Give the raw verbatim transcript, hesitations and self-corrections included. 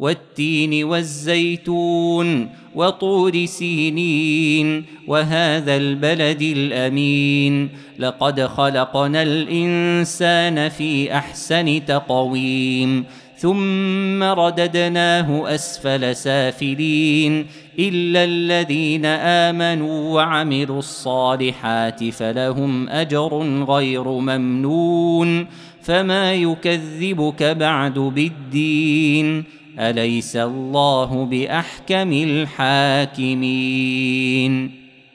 والتين والزيتون وطور سينين وهذا البلد الأمين لقد خلقنا الإنسان في أحسن تقويم ثم رددناه أسفل سافلين إلا الذين آمنوا وعملوا الصالحات فلهم أجر غير ممنون فما يكذبك بعد بالدين أليس الله بأحكم الحاكمين.